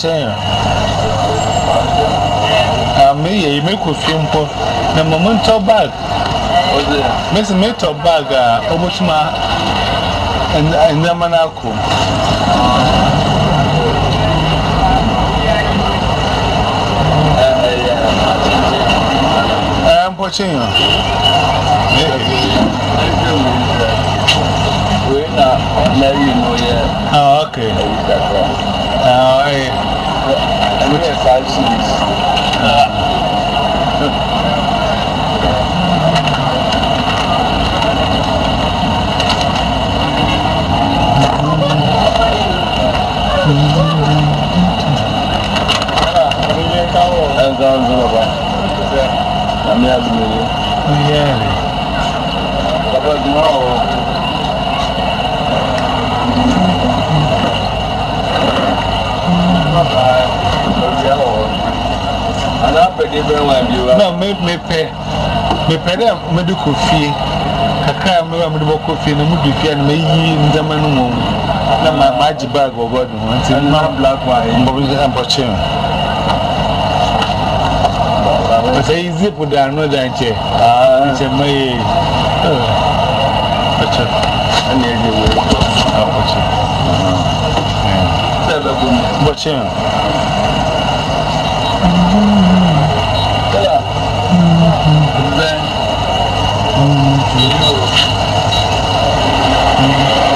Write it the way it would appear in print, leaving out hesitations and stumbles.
chain. Me make a simple. The moment of bag. Miss Metal Bag, Obushma and the Manako. I'm watching you. Oh, okay. No, me pay them medical fee. Kaka, me medical fee, and Mudu and me in the man. My magic bag or what? And not black wine, and watching. But I zip with the another chair. It's a may. I need you. Watching. Then